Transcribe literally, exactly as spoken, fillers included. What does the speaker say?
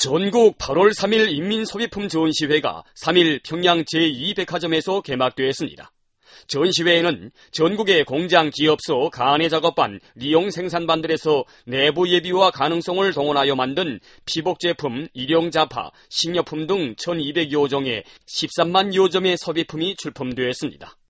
전국 팔월 삼일 인민소비품 전시회가 삼일 평양 제이 백화점에서 개막되었습니다. 전시회에는 전국의 공장, 기업소, 가내 작업반, 리용 생산반들에서 내부 예비화 가능성을 동원하여 만든 피복 제품, 일용 자파, 식료품 등 천이백여 종의 십삼만여 점의 소비품이 출품되었습니다.